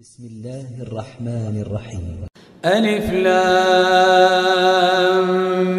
بسم الله الرحمن الرحيم. ألف لام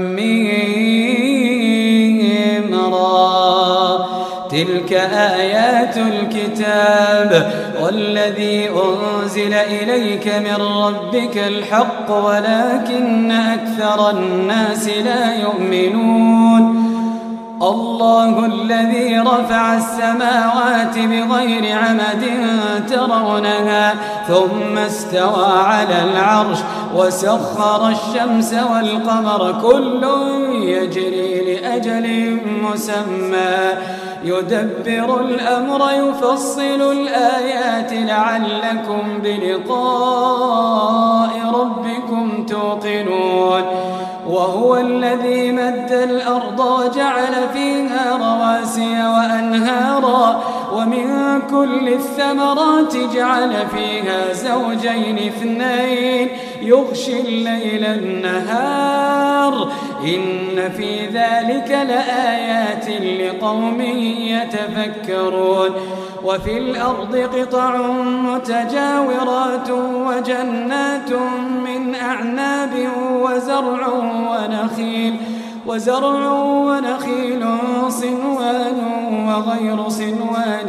ميم را. تلك آيات الكتاب والذي أنزل إليك من ربك الحق ولكن أكثر الناس لا يؤمنون. الله الذي رفع السماوات بغير عمد ترونها ثم استوى على العرش وسخر الشمس والقمر كل يجري لأجل مسمى يدبر الأمر يفصل الآيات لعلكم بلقاء ربكم توقنون. وهو الذي مد الأرض وجعل فيها رواسي وأنهارا ومن كل الثمرات جعل فيها زوجين اثنين يغشي الليل النهار إن في ذلك لآيات لقوم يتفكرون. وفي الأرض قطع متجاورات وجنات من أعناب وزرع ونخيل صنوان وغير صنوان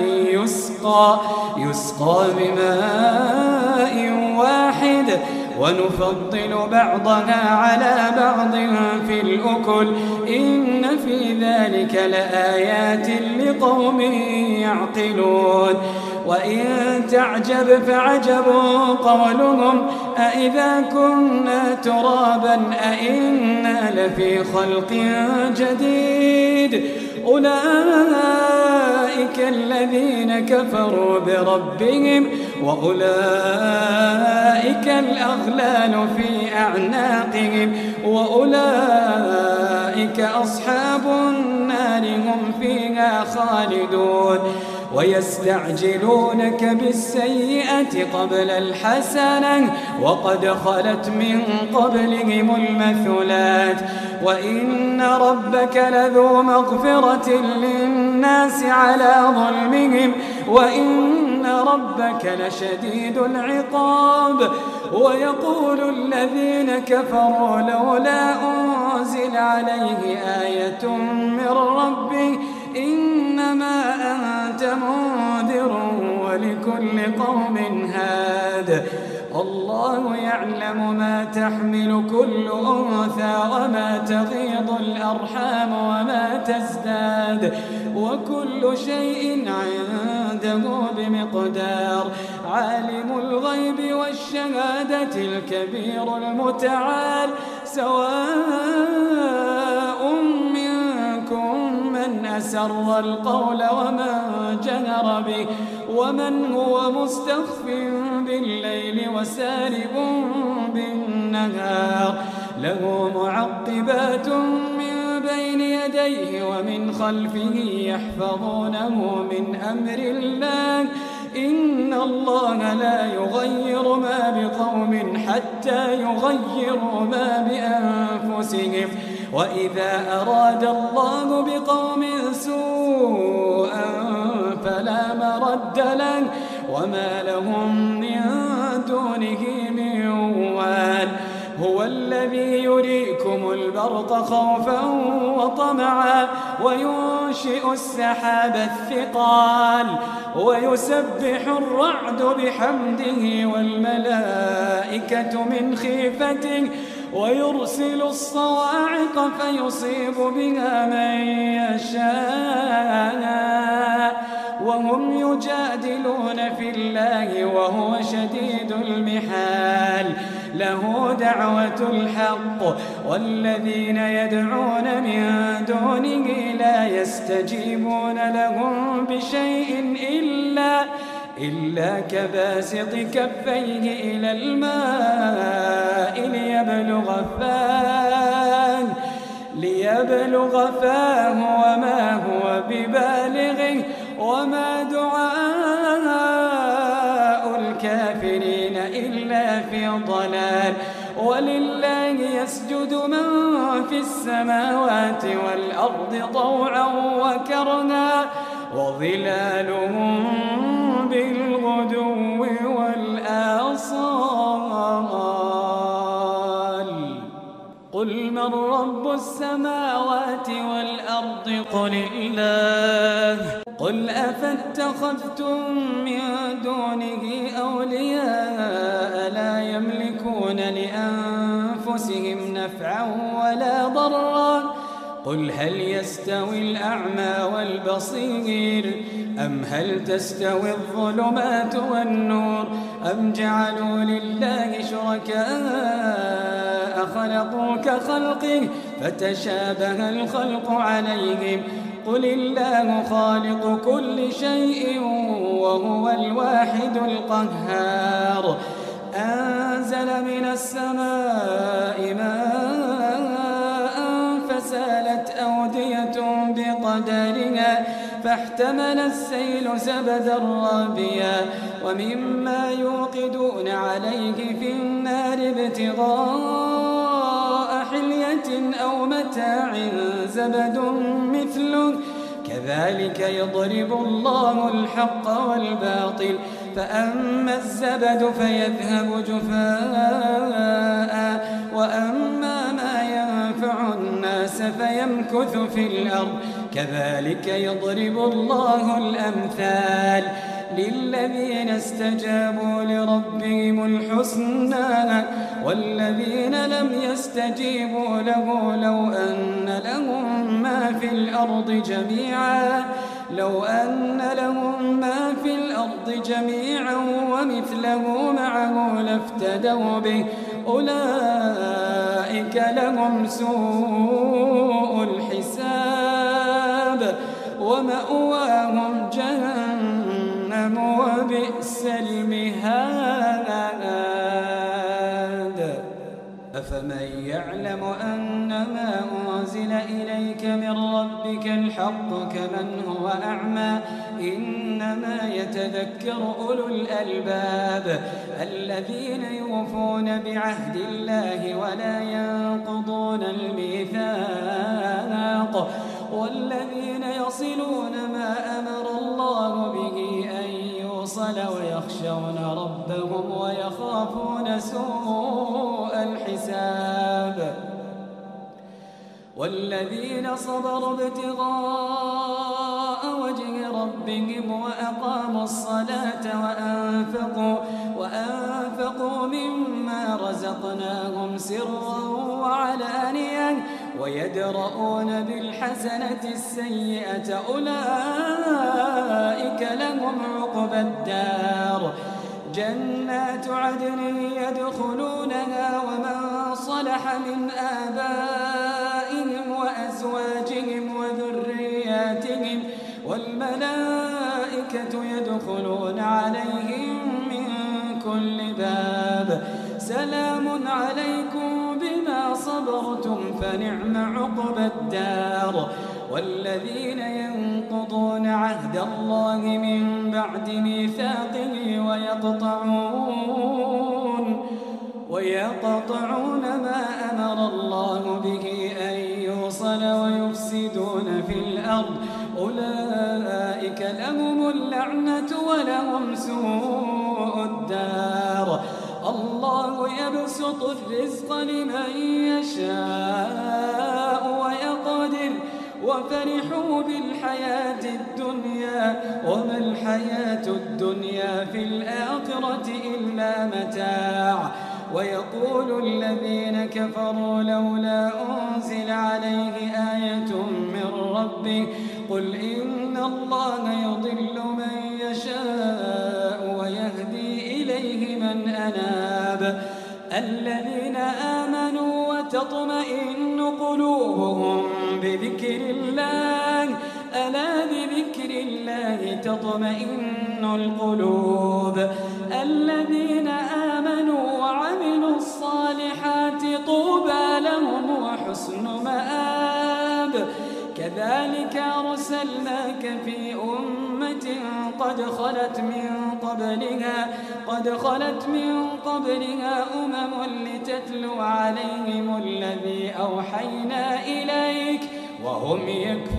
يسقى بماء واحد ونفضل بعضها على بعض في الأكل إن في ذلك لآيات لقوم يعقلون. وإن تعجب فعجب قولهم أإذا كنا ترابا أإنا لفي خلق جديد أولئك الذين كفروا بربهم وأولئك الأغلال في أعناقهم وأولئك أصحاب النار هم فيها خالدون. ويستعجلونك بالسيئة قبل الحسنة وقد خلت من قبلهم المثلات وإن ربك لذو مغفرة للناس على ظلمهم وإن ربك لشديد العقاب. ويقول الذين كفروا لولا أنزل عليه آية من ربه إنما أنت منذر ولكل قوم هاد. الله يعلم ما تحمل كل أنثى وما تغيض الأرحام وما تزداد وكل شيء عنده بمقدار. عالم الغيب والشهادة الكبير المتعال سواء منكم من أسر القول ومن جهر به ومن هو مستخف بالليل وسارب بالنهار له معقبات من بين يديه ومن خلفه يحفظونه من أمر الله إن الله لا يغير ما بقوم حتى يغيروا ما بأنفسهم وإذا أراد الله بقوم سوءا فلا مرد له وما لهم من دونه من وال. هو الذي يريكم البرق خوفا وطمعا وينشئ السحاب الثقال ويسبح الرعد بحمده والملائكة من خيفته ويرسل الصواعق فيصيب بها من يشاء وهم يجادلون في الله وهو شديد المحال. له دعوة الحق والذين يدعون من دونه لا يستجيبون لهم بشيء إلا كباسط كفيه إلى الماء ليبلغ فاه وما هو ببالغه وما دعاء الكافرين إلا في ضلال. ولله يسجد من في السماوات والأرض طوعا وكرها وظلالهم بالغدو والآصال. من رب السماوات والأرض قل الله قل أفاتخذتم من دونه أولياء لا يملكون لأنفسهم نفعا ولا ضرا قل هل يستوي الأعمى والبصير أم هل تستوي الظلمات والنور أم جعلوا لله شركاء خلقوا كخلقه فتشابه الخلق عليهم قل الله خالق كل شيء وهو الواحد القهار أنزل من السماء ماء فسالت أودية بقدرها فاحتمل السيل زبدا رابيا ومما يوقدون عليه في النار ابتغاء حلية أو متاع زبد مثله كذلك يضرب الله الحق والباطل فأما الزبد فيذهب جفاء وأما ما ينفع الناس فيمكث في الأرض كذلك يضرب الله الأمثال للذين استجابوا لربهم الحسنى والذين لم يستجيبوا له لو أن لهم ما في الأرض جميعا ومثله معه لافتدوا به أولئك لهم سوء الحساب ومأواهم جهنم وبئس المهاد أفمن يعلم أنما أنزل إليك من ربك الحق كمن هو أعمى إنما يتذكر أولو الألباب الذين يوفون بعهد الله ولا ينقضون الميثاق والذين يصلون ما أمر الله به أن يوصل ويخشون ربهم ويخافون سوء الحساب والذين صبروا ابتغاء وجه ربهم وأقاموا الصلاة وأنفقوا مما رزقناهم سرا وعلانية ويدرؤون بالحسنة السيئة أولئك لهم عقبى الدار جنات عدن يدخلونها ومن صلح من آبائهم وأزواجهم وذرياتهم والملائكة يدخلون عليهم من كل باب سلام عليكم بما صبرتم فنعم عقبى الدار والذين ينقضون عهد الله من بعد ميثاقه ويقطعون ما أمر الله به أن يوصل ويفسدون في الأرض أولئك لهم اللعنة ولهم سوء الدار الله يبسط الرزق لمن يشاء ويقدر وفرحوا بالحياة الدنيا وما الحياة الدنيا في الآخرة إلا متاع ويقول الذين كفروا لولا أنزل عليه آية من ربه قل إن الله يضل من يشاء ويهدي إليه من أناب الذين آمنوا وتطمئن قلوبهم بذكر الله ألا بذكر الله تطمئن القلوب الذين آمنوا وعملوا الصالحات طوبى لهم وحسن مآب كذلك أرسلناك في أمة قد خلت من قبلها لتتلو عليهم الذي أوحينا إليك وهم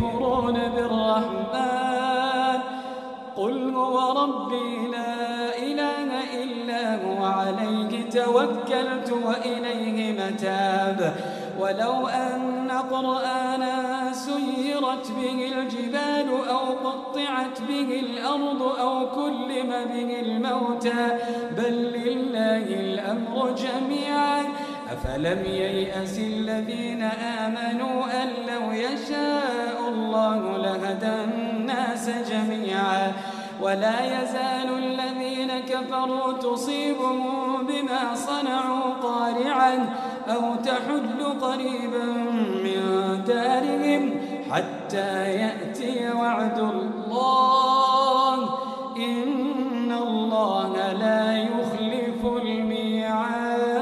يكفرون بالرحمن قل هو ربي لا إله إله إلا هو عليه توكلت وإليه متاب ولو أن قرآنا سيرت به الجبال أو قطعت به الأرض أو كلم به الموتى بل لله الأمر جميعا أفلم ييأس الذين آمنوا أن لو يشاء الله لهدى الناس جميعا ولا يزال الذين كفروا تصيبهم بما صنعوا قارعا أو تحل قريبا من دارهم حتى يأتي وعد الله إن الله لا يخلف الميعاد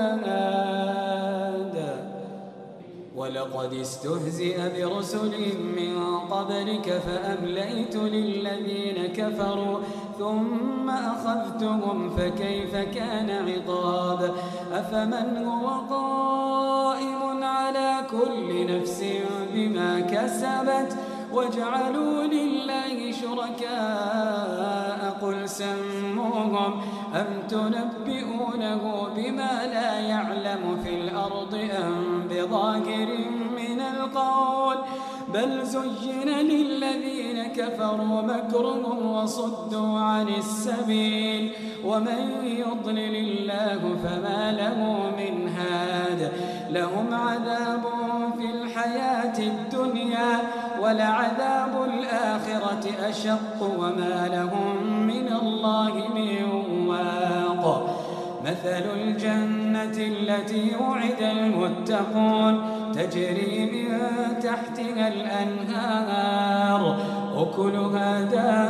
ولقد استهزئ برسل من قبلك فأمليت للذين كفروا ثم أخذتهم فكيف كان عقاب أفمن هو قائم على كل نفس بما كسبت وجعلوا لله شركاء قل سموهم أم تنبئونه بما لا يعلم في الأرض أم بظاهر من القول بل زين للذين كفروا مكرهم وصدوا عن السبيل ومن يضلل الله فما له من هاد لهم عذاب في الحياة الدنيا ولعذاب الآخرة أشق وما لهم من الله من واق مثل الجنة التي وعد المتقون تجري من تحتها الأنهار أكلها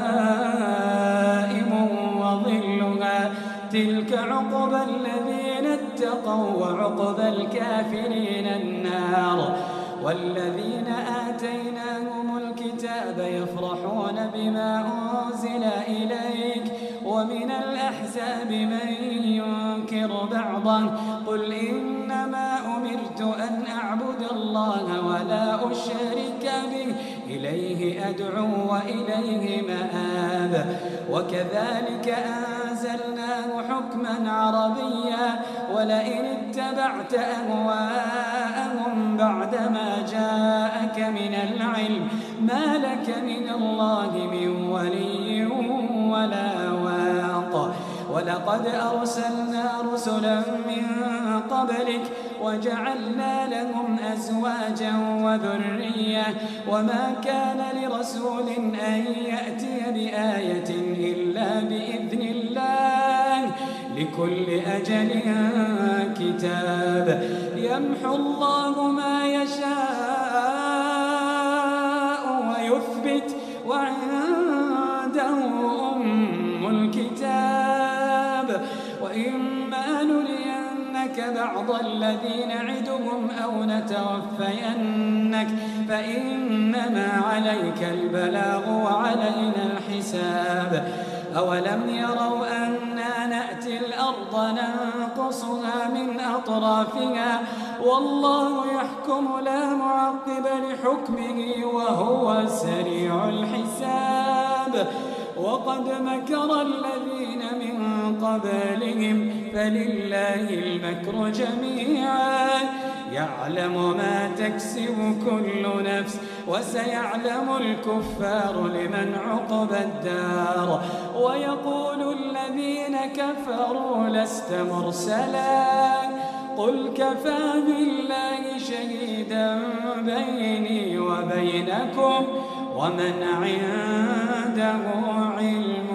دائم وظلها تلك عقبى الذين اتقوا وعقبى الكافرين النار والذين آتيناهم الكتاب يفرحون بما أنزل إليك ومن الأحزاب من ينكر بعضا قل إنما أمرت أن أعبد الله ولا أشرك به إليه أدعو وإليه مآب وكذلك أنزلناه حكما عربيا ولئن اتبعت أهواءهم بعدما جاءك من العلم ما لك من الله من ولي ولا واق ولقد أرسلنا رسلا من قبلك وجعلنا لهم أزواجا وذرية وما كان لرسول أن يأتي بآية إلا بإذن الله لكل أجل كتاب يمحو الله ما يشاء ويثبت وعنده أم الكتاب وإما نرينك بعض الذي نعدهم أو نتوفينك فإنما عليك البلاغ وعلينا الحساب أولم يروا أنا نأتي الأرض ننقصها من أطرافها والله يحكم لا معقب لحكمه وهو سريع الحساب وقد مكر الذين من قبلهم فلله المكر جميعا يعلم ما تكسب كل نفس وسيعلم الكفار لمن عقبى الدار ويقول الذين كفروا لست مرسلا قل كفى بالله شهيدا بيني وبينكم ومن عنده علم